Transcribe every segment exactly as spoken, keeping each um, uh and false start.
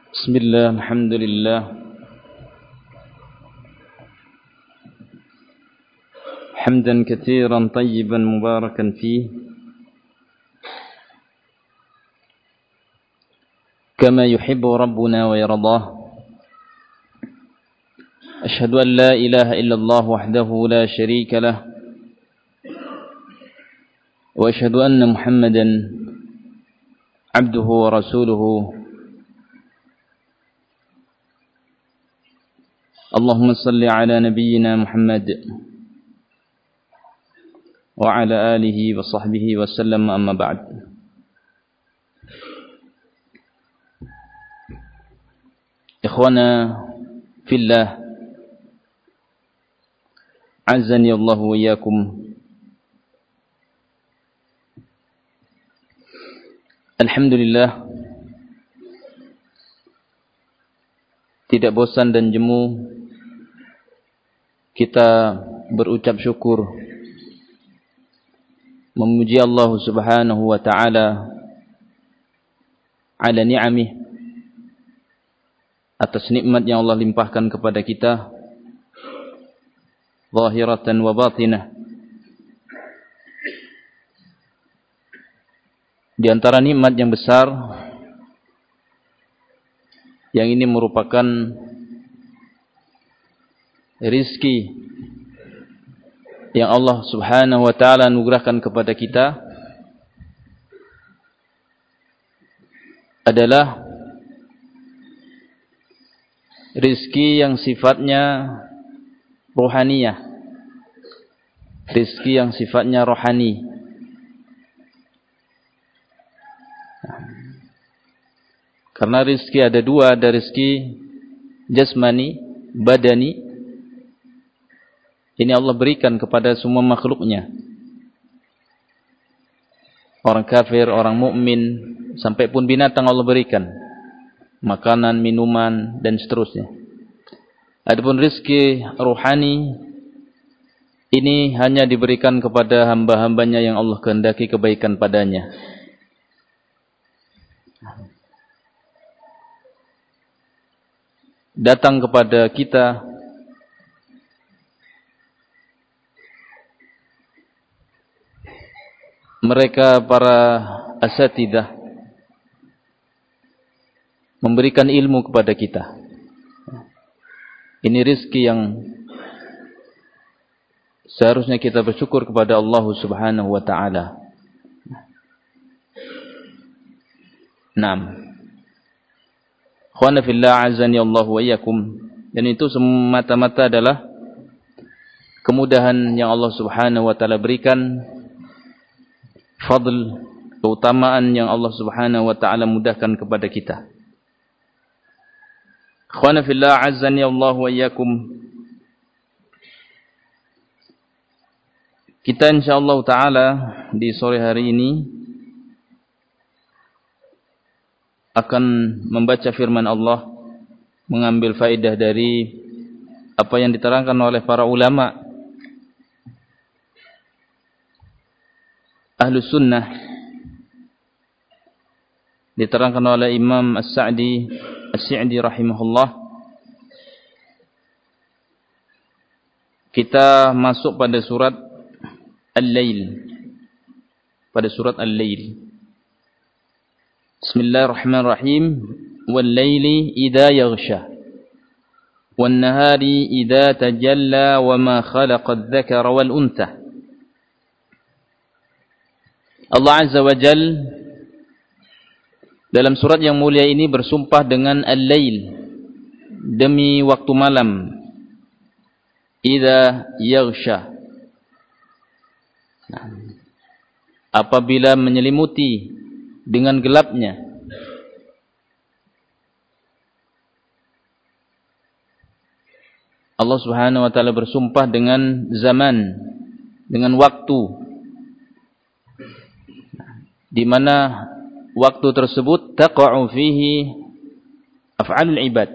بسم الله الحمد لله حمدا كثيرا طيبا مباركا فيه كما يحب ربنا ويرضاه. أشهد أن لا إله إلا الله وحده لا شريك له، وأشهد أن محمدا عبده ورسوله. اللهم صل على نبينا محمد وعلى آله وصحبه وسلم، أما بعد. إخوانا في الله، عزني الله وإياكم. Alhamdulillah, tidak bosan dan jemu kita berucap syukur, memuji Allah Subhanahu wa taala ala ni'amih, atas nikmat yang Allah limpahkan kepada kita zahiratan wa batinah. Di antara nikmat yang besar yang ini merupakan rizki yang Allah Subhanahu wa taala anugerahkan kepada kita adalah rizki yang sifatnya rohaniyah, rizki yang sifatnya rohani. Karena rizki ada dua, ada rizki jasmani, badani. Ini Allah berikan kepada semua makhluknya, orang kafir, orang mukmin, sampai pun binatang Allah berikan makanan, minuman, dan seterusnya. Adapun rizki rohani ini hanya diberikan kepada hamba-hambanya yang Allah kehendaki kebaikan padanya. Datang kepada kita mereka para asatidah, memberikan ilmu kepada kita. Ini rizki yang seharusnya kita bersyukur kepada Allah Subhanahu wa taala. Naam. Khwana fillah, azani Allah wa iyyakum. Dan itu semata-mata adalah kemudahan yang Allah Subhanahu wa taala berikan, fadl, keutamaan yang Allah Subhanahu wa taala mudahkan kepada kita. Khwana fillah, azani Allah wa iyyakum. Kita insyaallah taala di sore hari ini akan membaca firman Allah, mengambil faedah dari apa yang diterangkan oleh para ulama Ahlus Sunnah, diterangkan oleh Imam As-Sa'di As-Sa'di rahimahullah. Kita masuk pada surat Al-Lail, pada surat Al-Lail. Bismillahirrahmanirrahim. Wal-laili idza yaghsha wan-nahari idza tajalla wa ma khalaqa adh-dhakara wal-untha. Allah Azza wa Jal dalam surat yang mulia ini bersumpah dengan al-lail, demi waktu malam, idza yaghsha, apabila menyelimuti dengan gelapnya. Allah Subhanahu wa taala bersumpah dengan zaman, dengan waktu, di mana waktu tersebut taqa'u fihi af'alul ibad,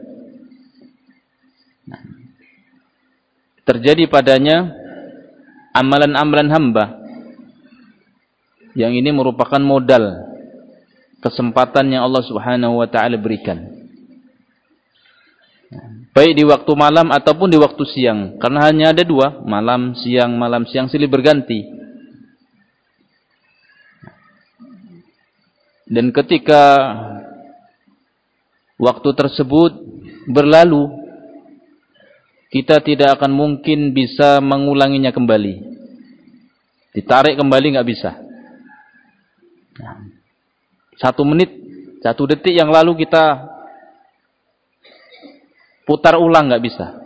terjadi padanya amalan-amalan hamba, yang ini merupakan modal kesempatan yang Allah Subhanahu wa taala berikan. baik di waktu malam ataupun di waktu siang, karena hanya ada dua, malam siang, malam siang silih berganti. Dan ketika waktu tersebut berlalu, kita tidak akan mungkin bisa mengulanginya kembali. Ditarik kembali nggak bisa. Satu menit, satu detik yang lalu kita putar ulang nggak bisa.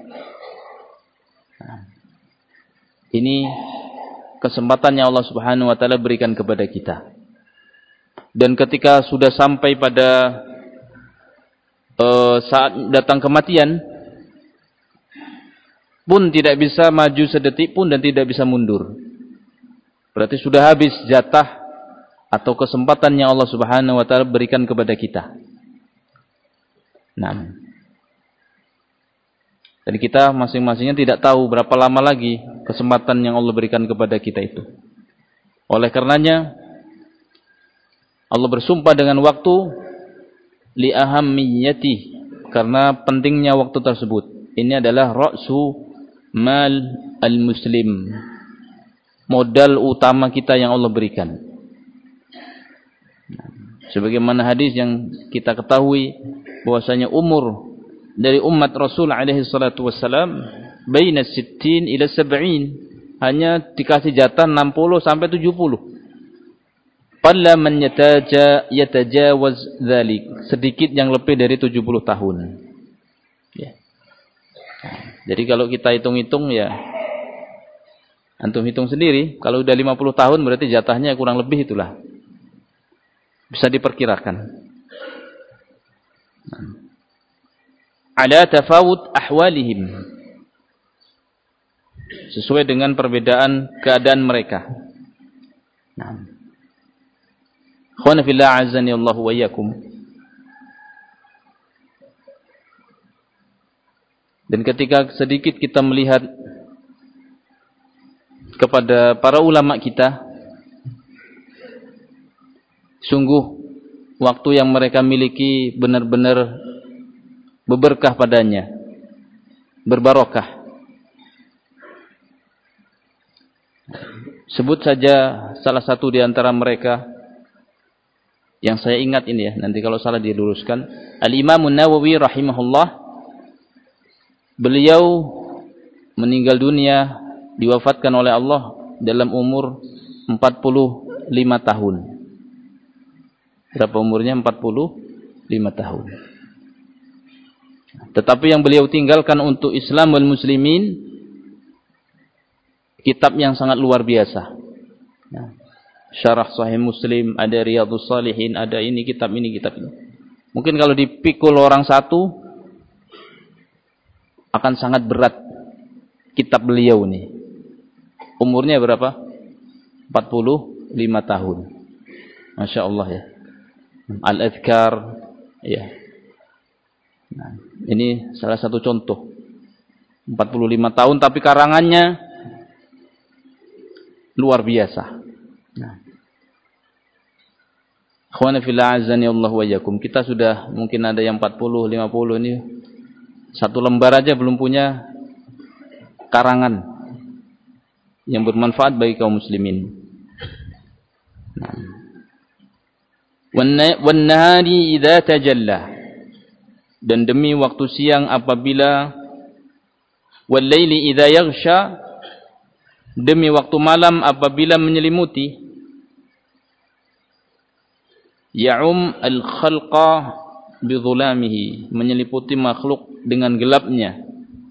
Ini kesempatan yang Allah Subhanahu wa taala berikan kepada kita. Dan ketika sudah sampai pada uh, saat datang kematian, pun tidak bisa maju sedetik pun dan tidak bisa mundur. Berarti sudah habis jatah atau kesempatan yang Allah Subhanahu wa taala berikan kepada kita. Nah, dan kita masing-masingnya tidak tahu berapa lama lagi kesempatan yang Allah berikan kepada kita itu. Oleh karenanya Allah bersumpah dengan waktu li ahammiyati, karena pentingnya waktu tersebut. Ini adalah ra'su mal al-muslim, modal utama kita yang Allah berikan. Sebagaimana hadis yang kita ketahui bahwasanya umur dari umat Rasul alaihi salatu wassalam baina sittin ila sab'in, hanya dikasih jatah enam puluh sampai tujuh puluh. Qalla man yataja yatajawaz dzalik, sedikit yang lebih dari tujuh puluh tahun. Ya. Jadi kalau kita hitung-hitung ya, antum hitung sendiri, kalau udah lima puluh tahun berarti jatahnya kurang lebih itulah. Bisa diperkirakan. Ada tafawut ahwalihim, sesuai dengan perbedaan keadaan mereka. Nah, khwana fillah azani Allah wa iyyakum. Dan ketika sedikit kita melihat kepada para ulama kita, sungguh waktu yang mereka miliki benar-benar berberkah padanya, berbarokah. Sebut saja salah satu di antara mereka yang saya ingat ini ya, nanti kalau salah diluruskan. Al-Imam An-Nawawi rahimahullah, beliau meninggal dunia, diwafatkan oleh Allah dalam umur empat puluh lima tahun. Berapa umurnya? empat puluh lima tahun. Tetapi yang beliau tinggalkan untuk Islam wal muslimin, kitab yang sangat luar biasa. Nah, Syarah Sahih Muslim, ada Riyadhus Shalihin, ada ini kitab ini kitab ini. Mungkin kalau dipikul orang satu akan sangat berat kitab beliau nih. Umurnya berapa? empat puluh lima tahun. Masya Allah ya. Al-Adhkar ya. Nah, ini salah satu contoh. empat puluh lima tahun tapi karangannya luar biasa. Nah, khwana fillah azani Allah wa iyyakum. Kita sudah mungkin ada yang empat puluh, lima puluh, ini satu lembar aja belum punya karangan yang bermanfaat bagi kaum muslimin. Nah. Wan nahari idza tajalla, dan demi waktu siang apabila, wal laili idza yaghsha, demi waktu malam apabila menyelimuti. Ya'um al-khalqa bidhulamihi, menyeliputi makhluk dengan gelapnya.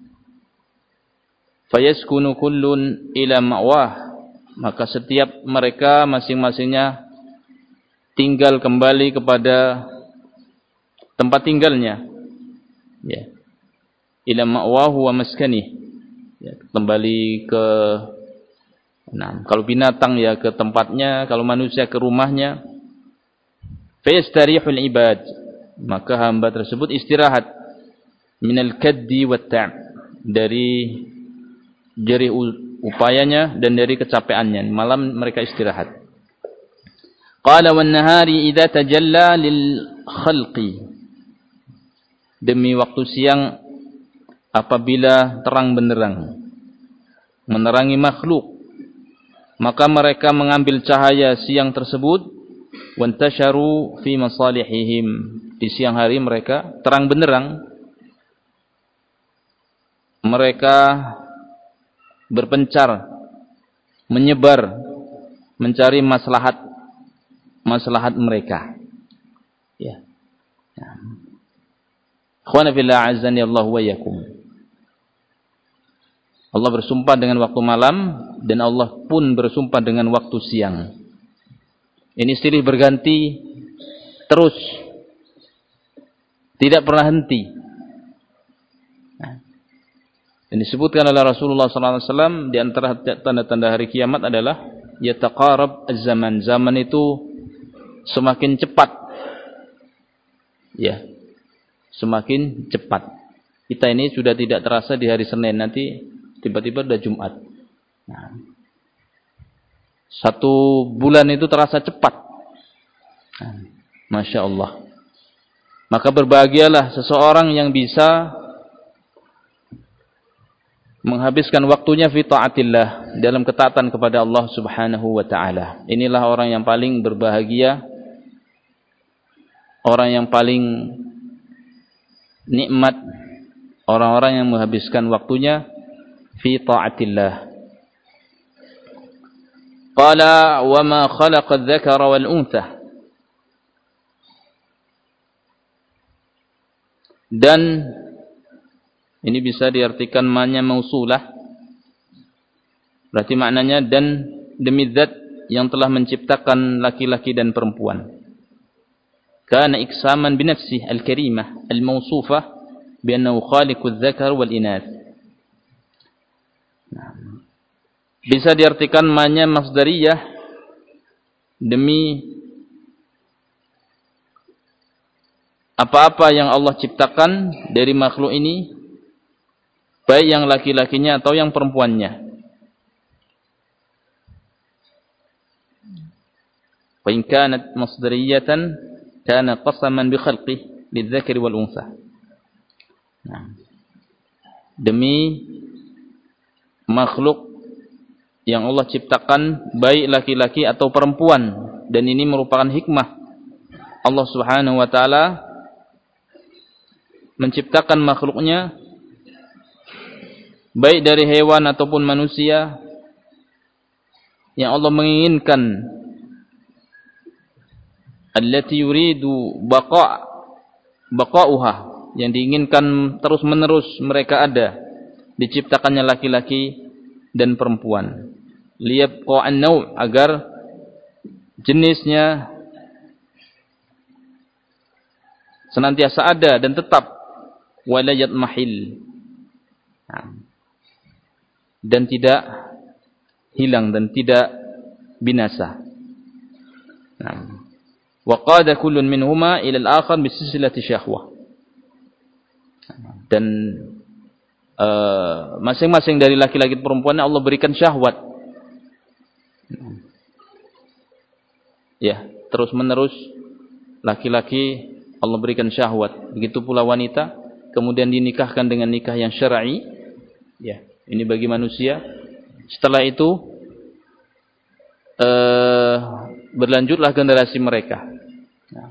Fayaskunu kullun ila ma'wah, maka setiap mereka masing-masingnya tinggal kembali kepada tempat tinggalnya. Ya. Ila ma'wahu wa maskani, ya, kembali ke, nah, kalau binatang ya ke tempatnya, kalau manusia ke rumahnya. Fayastarihul ibad, maka hamba tersebut istirahat minal kaddi wat ta'ab, dari jerih upayanya dan dari kecapeannya. Malam mereka istirahat. Qala wan nahari idza tajalla lil khalqi, demi waktu siang apabila terang benderang menerangi makhluk, maka mereka mengambil cahaya siang tersebut wantasharu fi masalihihim, di siang hari mereka terang benderang mereka berpencar, menyebar, mencari maslahat maslahat mereka. Ya. Ikhwana fillah azani Allah wa iyyakum. Allah bersumpah dengan waktu malam dan Allah pun bersumpah dengan waktu siang. Ini silih berganti terus, tidak pernah henti. Dan disebutkan oleh Rasulullah sallallahu alaihi wasallam di antara tanda-tanda hari kiamat adalah yataqarab az-zaman. Zaman itu semakin cepat. Ya. Semakin cepat. Kita ini sudah tidak terasa di hari Senin, nanti tiba-tiba sudah Jumat. Nah, satu bulan itu terasa cepat. Nah, Masya Allah. Maka berbahagialah seseorang yang bisa menghabiskan waktunya fi ta'atillah, dalam ketaatan kepada Allah Subhanahu wa taala. Inilah orang yang paling berbahagia, orang yang paling nikmat, orang-orang yang menghabiskan waktunya fi ta'atillah. Qala wa ma khalaqa adh-dhakara wal untha. Dan ini bisa diartikan ma'nya mausulah. Berarti maknanya dan demi zat yang telah menciptakan laki-laki dan perempuan. Kana iksaman binafsih al-karimah al-mausufah bi annahu khaliqudz dzakar wal inath. Bisa diartikan ma'nya masdariyah, demi apa-apa yang Allah ciptakan dari makhluk ini, baik yang laki-lakinya atau yang perempuannya. Wa in kanat masdariyatan kana qasaman bi khalqihi lidzakari wal untha. Nah, demi makhluk yang Allah ciptakan baik laki-laki atau perempuan, dan ini merupakan hikmah Allah Subhanahu wa taala menciptakan makhluknya baik dari hewan ataupun manusia, yang Allah menginginkan allati yuridu baqa' baqa'uha, yang diinginkan terus-menerus mereka ada, diciptakannya laki-laki dan perempuan. Liyabqa an-naw', agar jenisnya senantiasa ada dan tetap, wala yatmahil, dan tidak hilang dan tidak binasa. Nah, wa qada kullun minhuma ila al-akhar bi silsilati syahwah. Dan masing-masing uh, dari laki-laki dan perempuan Allah berikan syahwat. Ya, terus menerus laki-laki Allah berikan syahwat, begitu pula wanita, kemudian dinikahkan dengan nikah yang syar'i. Ya, ini bagi manusia. Setelah itu uh, berlanjutlah generasi mereka. Nah.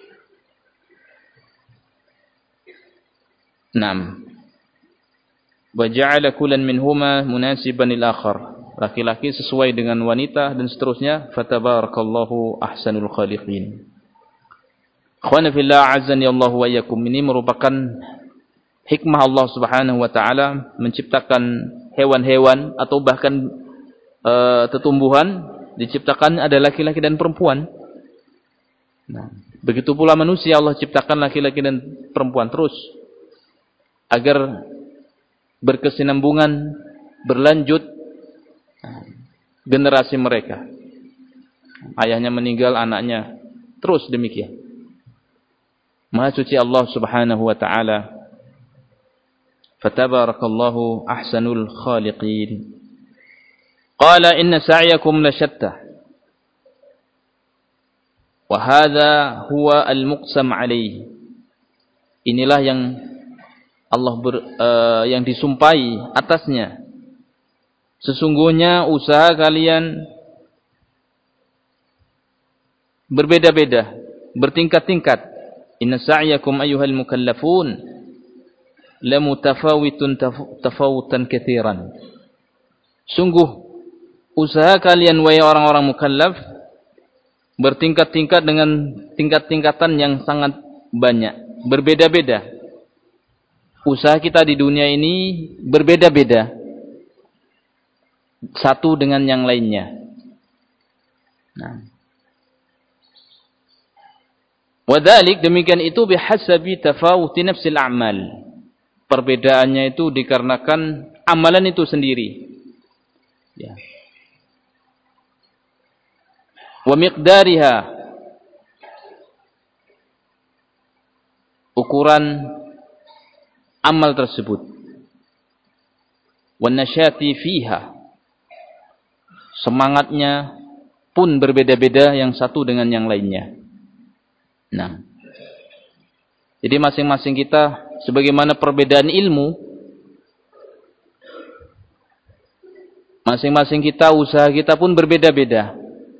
Naam. Wa ja'ala kullan minhuma munasiban lil akhar. Laki-laki sesuai dengan wanita dan seterusnya. Fatabarakallahu ahsanul khaliqin. Ikhwana fillah azani Allah wa iyyakum. Ini merupakan hikmah Allah Subhanahu wa taala menciptakan hewan-hewan atau bahkan uh, tetumbuhan, diciptakan ada laki-laki dan perempuan. Nah, begitu pula manusia Allah ciptakan laki-laki dan perempuan terus, agar berkesinambungan, berlanjut generasi mereka. Ayahnya meninggal, anaknya terus demikian. Maha suci Allah Subhanahu wa taala. Fatabarakallahu ahsanul khaliqin. Qala inna sa'yakum lasyatta. Wa hadha huwa al-muqsam alayhi. Inilah yang Allah ber, uh, yang disumpahi atasnya. Sesungguhnya usaha kalian berbeda-beda, bertingkat-tingkat. Inna sa'yakum ayyuhal mukallafun lamutafawitun tafawutan katsiran. Sungguh usaha kalian wahai orang-orang mukallaf bertingkat-tingkat dengan tingkat-tingkatan yang sangat banyak, berbeda-beda. Usaha kita di dunia ini berbeda-beda satu dengan yang lainnya. Nah, wadhalik, demikian itu bihasabi tafawuti nafsil a'mal. Perbedaannya itu dikarenakan amalan itu sendiri. Ya. Wa miqdariha, ukuran amal tersebut. Wan nasyati fiha, semangatnya pun berbeda-beda yang satu dengan yang lainnya. Nah, jadi masing-masing kita sebagaimana perbedaan ilmu, masing-masing kita usaha kita pun berbeda-beda.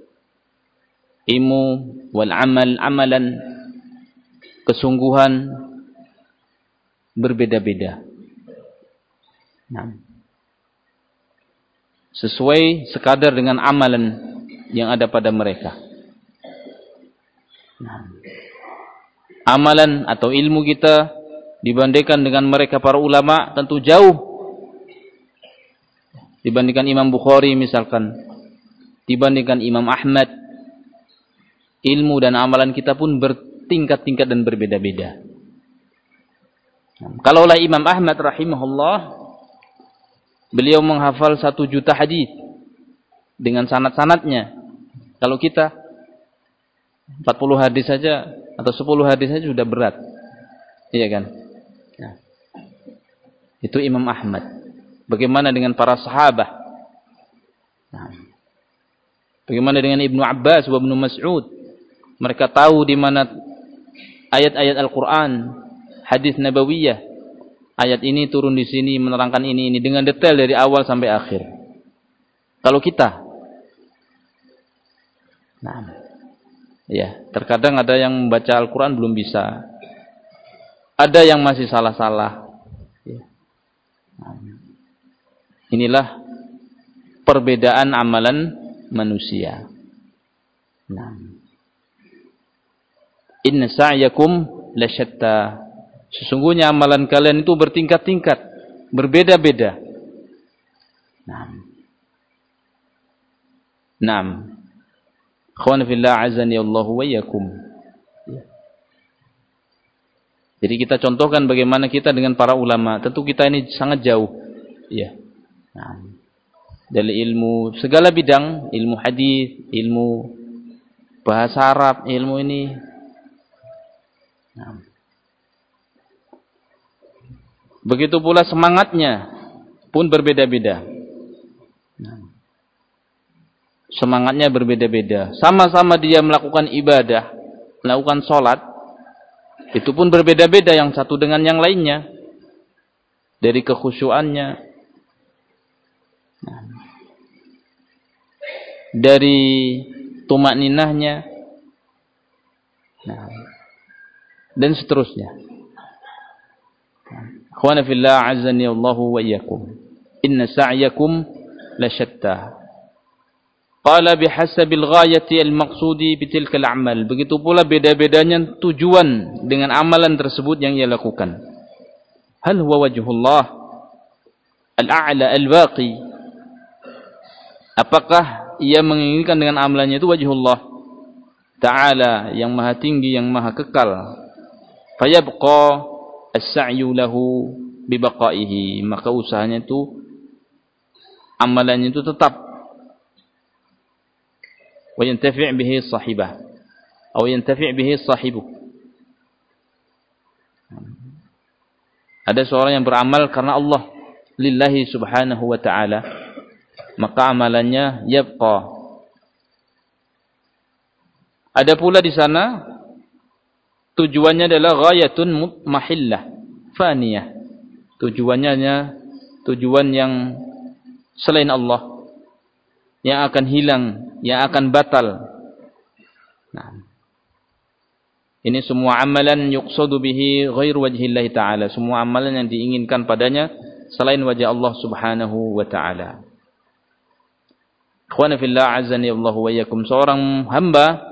Ilmu wal amal, amalan, kesungguhan berbeda-beda. Nah, sesuai sekadar dengan amalan yang ada pada mereka. Nah, amalan atau ilmu kita dibandingkan dengan mereka para ulama tentu jauh. Dibandingkan Imam Bukhari misalkan, dibandingkan Imam Ahmad, ilmu dan amalan kita pun bertingkat-tingkat dan berbeda-beda. Kalaulah Imam Ahmad rahimahullah, beliau menghafal satu juta hadis dengan sanad-sanadnya. Kalau kita empat puluh hadis saja atau sepuluh hadis saja sudah berat. Iya kan? Nah, itu Imam Ahmad. Bagaimana dengan para sahabat? Nah, bagaimana dengan Ibnu Abbas wa Ibnu Mas'ud? Mereka tahu di mana ayat-ayat Al-Quran, hadis nabawiyah. Ayat ini turun di sini menerangkan ini ini dengan detail dari awal sampai akhir. Kalau kita, nah, ya, terkadang ada yang membaca Al-Quran belum bisa, ada yang masih salah-salah. Ya. Nah, inilah perbedaan amalan manusia. Nah, inna sa'yakum lasyatta, sesungguhnya amalan kalian itu bertingkat-tingkat, berbeda-beda. Nah, nah, Akhwan fillah azani Allahu wa iyyakum. Jadi kita contohkan bagaimana kita dengan para ulama. Tentu kita ini sangat jauh. Ya. Nah, dari ilmu segala bidang, ilmu hadis, ilmu bahasa Arab, ilmu ini. Nah, begitu pula semangatnya pun berbeda-beda. Nah, semangatnya berbeda-beda. Sama-sama dia melakukan ibadah, melakukan sholat, itu pun berbeda-beda yang satu dengan yang lainnya. Dari kekhusyuannya, nah, dari tumakninahnya, nah, dan seterusnya. Akhwana fillah azani Allahu wa iyyakum. Inna sa'yakum lasyatta. Qala bihasabil ghayati al-maqsudi bitilkal a'mal. Begitu pula beda-bedanya tujuan dengan amalan tersebut yang ia lakukan. Hal huwa wajhullah al-a'la al-baqi? Apakah ia menginginkan dengan amalannya itu wajhullah Ta'ala yang maha tinggi, yang maha kekal? Fayabqa as-sa'yu lahu bibaqaihi, maka usahanya itu, amalannya itu tetap. Wa yantafi' bihi sahibah atau yantafi' bihi sahibu. Ada seorang yang beramal karena Allah, lillahi subhanahu wa ta'ala, maka amalannya yabqa. Ada pula di sana tujuannya adalah ghayatun mutmahillah, faniyah, tujuannya hanya tujuan yang selain Allah, yang akan hilang, yang akan batal. Nah, ini semua amalan yuqsadu bihi ghairu wajhillahi ta'ala, semua amalan yang diinginkan padanya selain wajah Allah Subhanahu wa ta'ala. Ikhwana fillah, azani Allah wa iyyakum, seorang hamba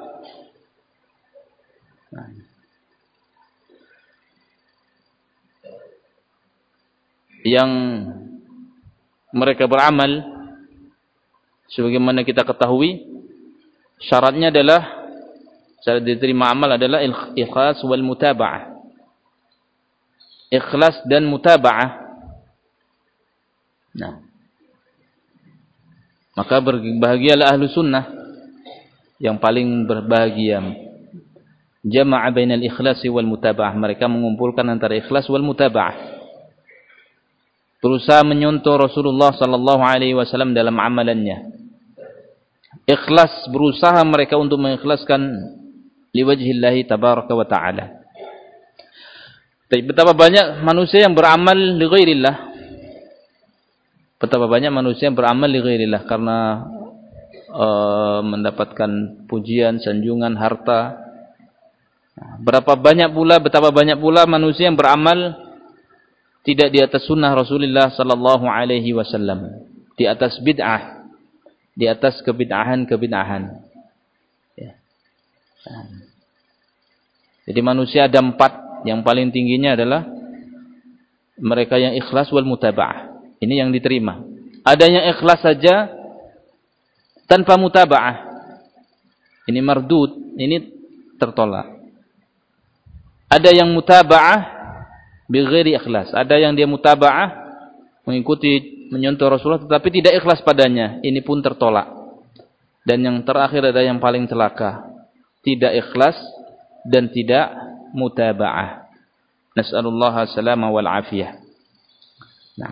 yang mereka beramal sebagaimana kita ketahui, syaratnya adalah, syarat diterima amal adalah ikhlas wal mutaba'ah. Ikhlas dan mutaba'ah. Nah, maka berbahagialah ahlu sunnah, yang paling berbahagia. Jama'a bainal ikhlasi wal mutaba'ah, mereka mengumpulkan antara ikhlas wal mutaba'ah. Berusaha menyontoh Rasulullah sallallahu alaihi wasallam dalam amalannya. Ikhlas, berusaha mereka untuk mengikhlaskan liwajhillahi tabaraka wa ta'ala. Tapi betapa banyak manusia yang beramal li ghairillah. Betapa banyak manusia yang beramal li ghairillah karena uh, mendapatkan pujian, sanjungan, harta. Berapa banyak pula, betapa banyak pula manusia yang beramal tidak di atas sunnah Rasulullah sallallahu alaihi wasallam, di atas bid'ah, di atas kebid'ahan-kebid'ahan. Ya. Jadi manusia ada empat, yang paling tingginya adalah mereka yang ikhlas wal mutaba'ah. Ini yang diterima. Ada yang ikhlas saja tanpa mutaba'ah, ini mardud, ini tertolak. Ada yang mutaba'ah bighairi ikhlas, ada yang dia mutaba'ah, mengikuti, menyontoh Rasulullah tetapi tidak ikhlas padanya, ini pun tertolak. Dan yang terakhir ada yang paling celaka, tidak ikhlas dan tidak mutaba'ah. Nas'alullaha salama wal afiyah. Nah.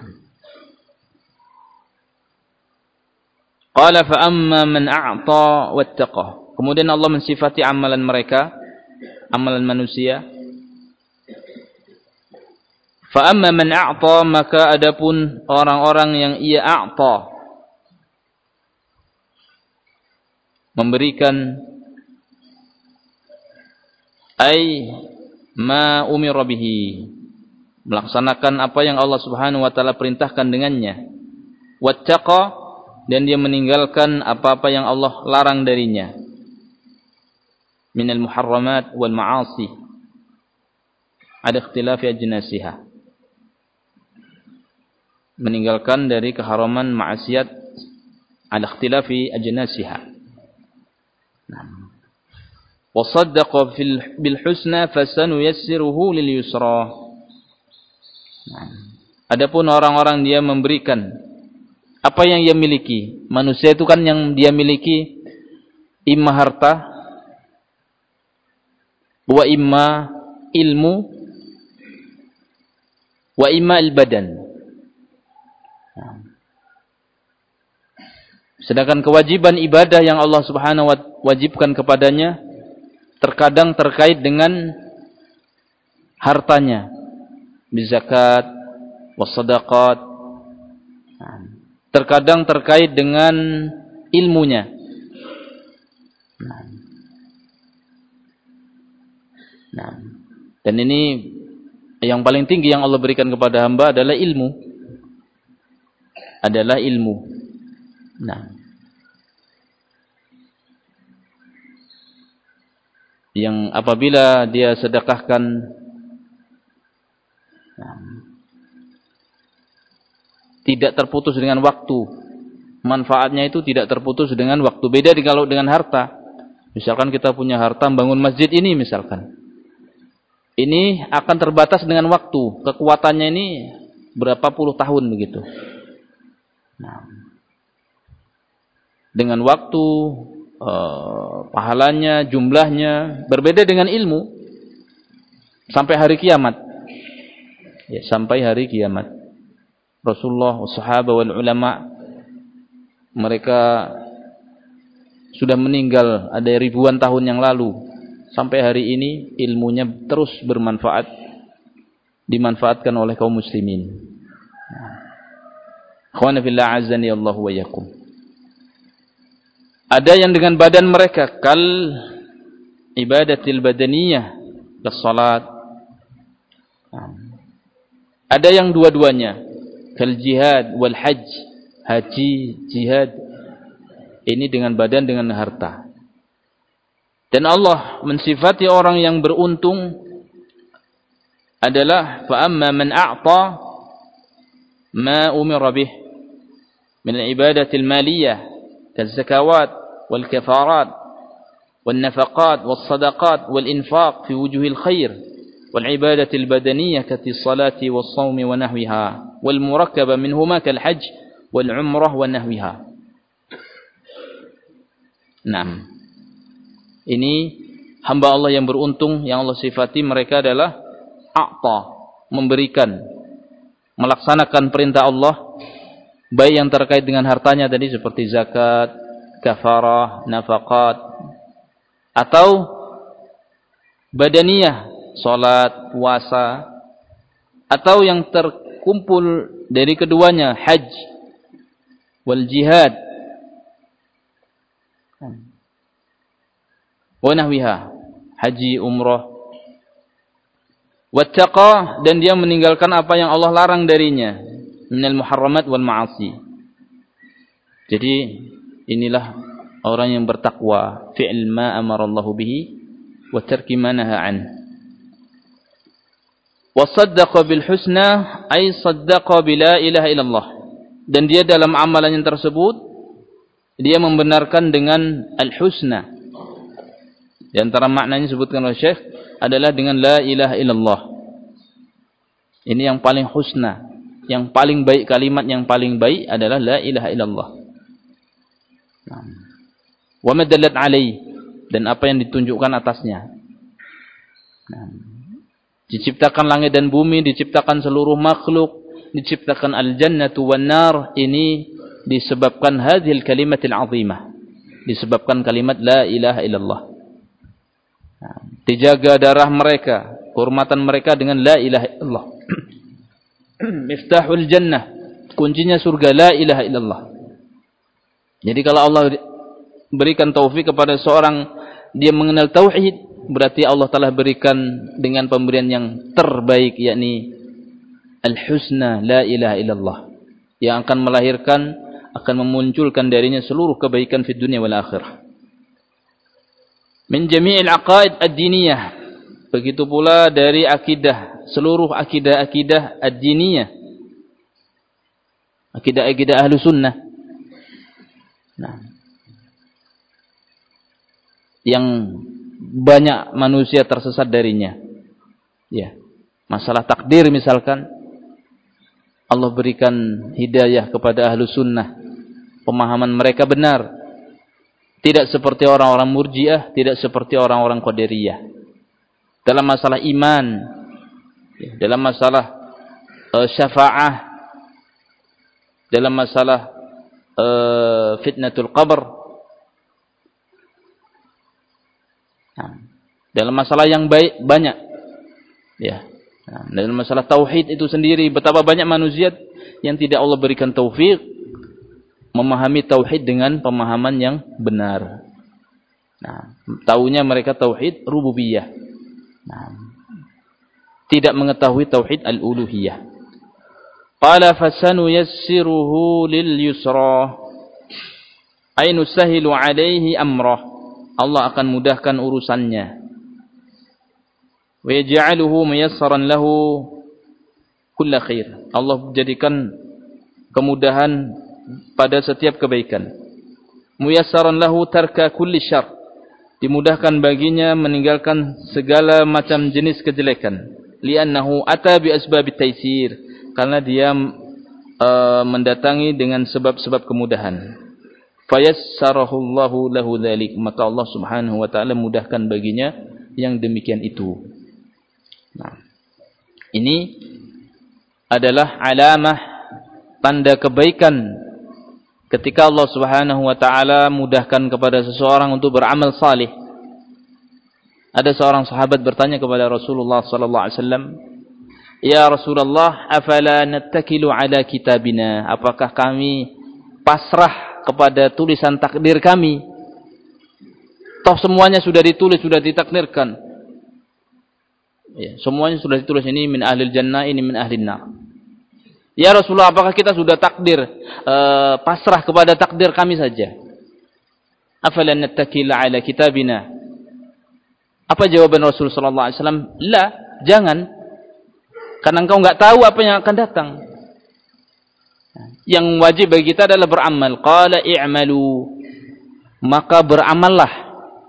Qala fa amma man a'ta wattaqa. Kemudian Allah mensifati amalan mereka, amalan manusia. Fa amma man a'ta, maka adapun orang-orang yang ia a'ta, memberikan, ay ma umira bihi, melaksanakan apa yang Allah Subhanahu wa taala perintahkan dengannya. Wattaqa, dan dia meninggalkan apa-apa yang Allah larang darinya. Minal muharramat wal ma'asi. Ada ikhtilafi ajnasiha. Meninggalkan dari keharaman maksiat, ada ikhtilafi ajnasiha. Nah. Wa saddaqa bil husna fasanuyassiruhu lil yusra. Nah. Adapun orang-orang dia memberikan apa yang dia miliki. Manusia itu kan yang dia miliki imma harta wa imma ilmu wa imma al-badan. Sedangkan kewajiban ibadah yang Allah Subhanahu wa taala wajibkan kepadanya terkadang terkait dengan hartanya, bizakat, wasadaqat. Terkadang terkait dengan ilmunya. Nah, dan ini yang paling tinggi yang Allah berikan kepada hamba adalah ilmu. Adalah ilmu. Nah, yang apabila dia sedekahkan, nah, tidak terputus dengan waktu, manfaatnya itu tidak terputus dengan waktu. Beda kalau dengan harta. Misalkan kita punya harta bangun masjid ini misalkan, ini akan terbatas dengan waktu, kekuatannya ini berapa puluh tahun begitu. Nah, dengan waktu, eh, pahalanya, jumlahnya berbeda dengan ilmu sampai hari kiamat. Ya, sampai hari kiamat. Rasulullah, sahabat wal ulama, mereka sudah meninggal ada ribuan tahun yang lalu. Sampai hari ini ilmunya terus bermanfaat dimanfaatkan oleh kaum muslimin. Ikhwana fillah azani Allah wa iyyakum. Ada yang dengan badan mereka kal ibadatil badaniyah, kas salat. Ada yang dua-duanya, kal jihad wal hajj, haji, jihad. Ini dengan badan, dengan harta. Dan Allah mensifati orang yang beruntung adalah fa amma man a'ta ma umira bih min al-ibadatil maliyah kaz-zakawat wal kafarat wal nafaqat was sadaqat wal infaq fi wujuhil khair wal ibadatil badaniyah katis salati was shaumi wa nahwiha wal murakkaba minhuma kal hajj wal umrah wa nahwiha. Naam. Ini hamba Allah yang beruntung yang Allah sifati mereka adalah a'ta, memberikan, melaksanakan perintah Allah baik yang terkait dengan hartanya tadi seperti zakat, kafarah, nafaqat, atau badaniyah, salat, puasa, atau yang terkumpul dari keduanya hajj wal jihad wa nahwiha, haji, umrah, wattaqa, dan dia meninggalkan apa yang Allah larang darinya, minal muharramat wal ma'asi. Jadi inilah orang yang bertakwa, fi'l ma amarallahu bihi wa tarki ma naha an. Wa saddaqa bil husna ay saddaqa bila ilaha illallah, dan dia dalam amalan yang tersebut dia membenarkan dengan al husna. Di antara maknanya disebutkan oleh Syekh adalah dengan la ilaha illallah. Ini yang paling husna, yang paling baik, kalimat yang paling baik adalah la ilaha illallah. Wa ma dallat alaih, dan apa yang ditunjukkan atasnya. Diciptakan langit dan bumi, diciptakan seluruh makhluk, diciptakan al-jannatu wan nar, ini disebabkan hadhil kalimatil azimah, disebabkan kalimat la ilaha illallah. Dijaga darah mereka, kehormatan mereka dengan la ilaha illallah. Miftahul jannah, kuncinya surga, la ilaha illallah. Jadi kalau Allah berikan taufik kepada seorang dia mengenal tauhid, berarti Allah telah berikan dengan pemberian yang terbaik, yakni al-husna, la ilaha illallah, yang akan melahirkan, akan memunculkan darinya seluruh kebaikan di dunia wal akhirah. Min jami'il aqaid ad-diniyah, begitu pula dari akidah, seluruh akidah-akidah ad-diniyah, akidah-akidah ahlu sunnah. Nah, yang banyak manusia tersesat darinya. Ya, masalah takdir misalkan, Allah berikan hidayah kepada ahlu sunnah, pemahaman mereka benar. Tidak seperti orang-orang murjiah, tidak seperti orang-orang qadariyah. Dalam masalah iman, dalam masalah uh, syafa'ah, dalam masalah uh, fitnatul qabr, nah, dalam masalah yang baik banyak, ya. Nah, dalam masalah tauhid itu sendiri, betapa banyak manusia yang tidak Allah berikan taufik memahami tauhid dengan pemahaman yang benar. Nah, taunya mereka tauhid rububiyah. Nah, tidak mengetahui tauhid al-uluhiyah. Qala fasanu yassiruhu lil yusra, ay nusahilu alaihi amrah, Allah akan mudahkan urusannya. Wa yaj'aluhu muyassaran lahu kulla khair, Allah jadikan kemudahan pada setiap kebaikan. Muyassaran lahu tarka kulli syarr, dimudahkan baginya meninggalkan segala macam jenis kejelekan. Li'annahu ata bi asbabit taysir, karena dia uh, mendatangi dengan sebab-sebab kemudahan. Fayassarahu Allahu lahu dzalik, maka Allah Subhanahu wa taala mudahkan baginya yang demikian itu. Nah, ini adalah alamah, tanda kebaikan ketika Allah Subhanahu wa taala mudahkan kepada seseorang untuk beramal salih. Ada seorang sahabat bertanya kepada Rasulullah sallallahu alaihi wasallam, Ya Rasulullah, afala nattakilu ala kitabina? Apakah kami pasrah kepada tulisan takdir kami? Toh semuanya sudah ditulis, sudah ditakdirkan. Ya, semuanya sudah ditulis, ini min ahlil jannah, ini min ahlin nar. Ya Rasulullah, apakah kita sudah takdir uh, pasrah kepada takdir kami saja? Afala nattakil ala kitabina? Apa jawaban Rasul sallallahu alaihi wasallam? La, jangan. Karena engkau enggak tahu apa yang akan datang. Yang wajib bagi kita adalah beramal. Qala i'malu, maka beramallah.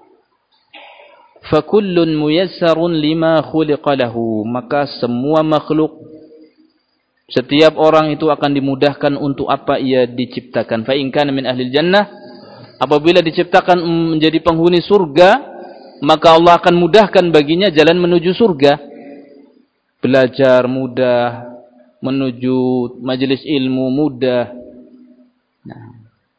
Fakullun muyassarun lima khuliqa lahu, maka semua makhluk, setiap orang itu akan dimudahkan untuk apa ia diciptakan. Fa in kana min ahlil jannah, apabila diciptakan menjadi penghuni surga, maka Allah akan mudahkan baginya jalan menuju surga. Belajar mudah, menuju majelis ilmu mudah, nah,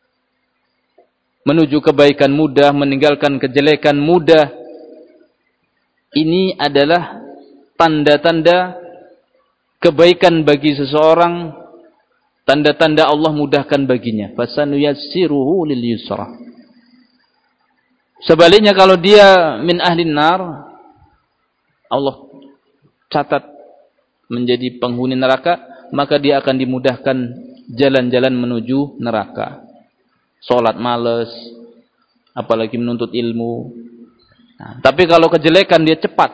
menuju kebaikan mudah, meninggalkan kejelekan mudah. Ini adalah tanda-tanda kebaikan bagi seseorang, tanda-tanda Allah mudahkan baginya. Fasanuyassiruhu lil yusra. Sebaliknya kalau dia min ahlin nar, Allah catat menjadi penghuni neraka, maka dia akan dimudahkan jalan-jalan menuju neraka. Salat malas, apalagi menuntut ilmu. Nah, tapi kalau kejelekan dia cepat.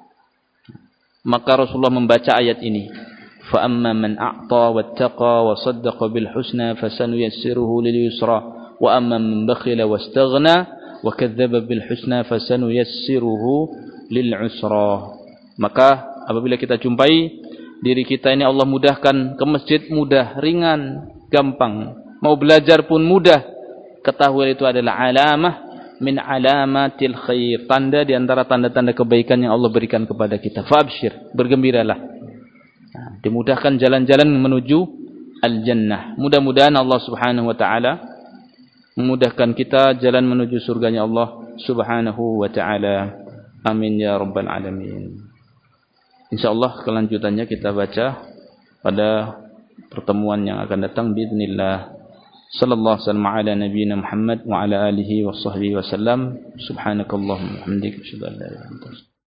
Maka Rasulullah membaca ayat ini. Fa amma man a'ta wattaqa wa saddaqa bil husna fasanuyassiruhu lil yusra wa amma man bakhila wastaghna wa kadzdzaba bil husna fasanuyassiruhu lil usra. Maka apabila kita jumpai diri kita ini, Allah mudahkan ke masjid mudah, ringan, gampang. Mau belajar pun mudah. Ketahui itu adalah alamah min alamatil khair, tanda di antara tanda-tanda kebaikan yang Allah berikan kepada kita. Fabshir, bergembiralah. Nah, dimudahkan jalan-jalan menuju al-jannah. Mudah-mudahan Allah Subhanahu wa taala memudahkan kita jalan menuju surganya Allah Subhanahu wa taala. Amin ya rabbal alamin. Insyaallah kelanjutannya kita baca pada pertemuan yang akan datang biidznillah. Sallallahu alaihi wasallam ala nabiyyina Muhammad wa ala alihi wa sahbihi wasallam. Subhanakallahumma wa bihamdika asyhadu an la ilaha illa anta